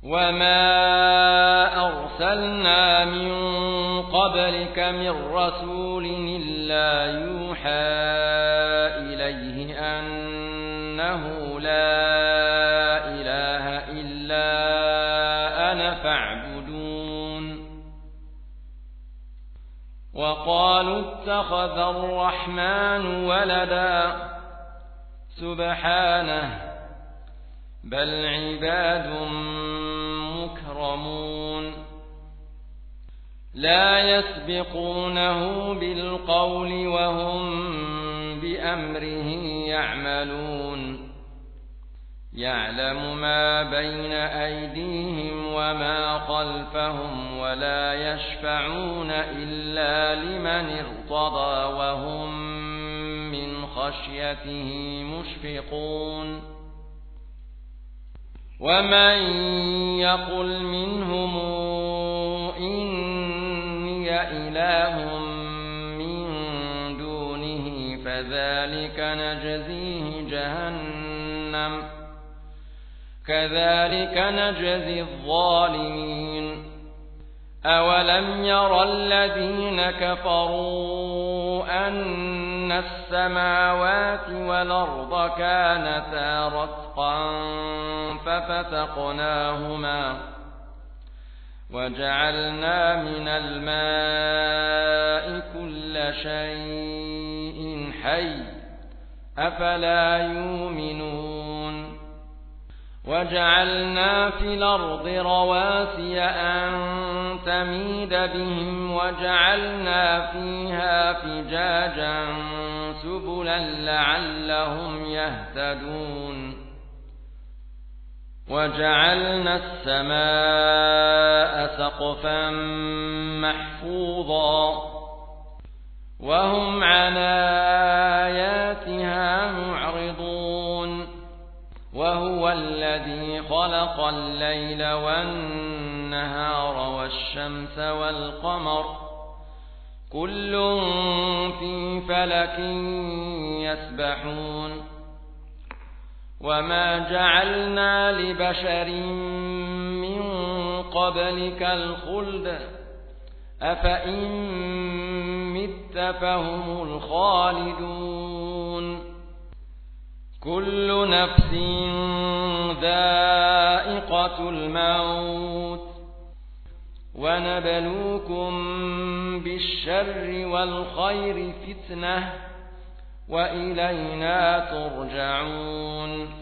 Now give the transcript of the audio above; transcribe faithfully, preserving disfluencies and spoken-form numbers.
وما أرسلنا من قبلك من رسول إلا يوحى إليه أنه لا إله إلا أنا فاعبدون وقالوا اتخذ الرحمن ولدا سبحانه بل عباد مكرمون لا يسبقونه بالقول وهم بأمره يعملون يعلم ما بين أيديهم وما خلفهم ولا يشفعون إلا لمن ارتضى وهم من خشيته مشفقون ومن يقل منهم إني إله من دونه فذلك نجزيه جهنم كذلك نجزي الظالمين أولم ير الذين كفروا أن السماوات والأرض كانتا رتقا ففتقناهما وجعلنا من الماء كل شيء حي أفلا يؤمنون وجعلنا في الأرض رواسي أن تميد بهم وجعلنا فيها فجاجا سبلا لعلهم يهتدون وجعلنا السماء سقفا محفوظا وهم عن آياتها معرضون وهو الذي خلق الليل والنهار والشمس والقمر كل في فلك يسبحون وما جعلنا لبشر من قبلك الخلد أفإن مت فهم الخالدون كل نفس ذائقة الموت ونبلوكم بالشر والخير فتنة وإلينا ترجعون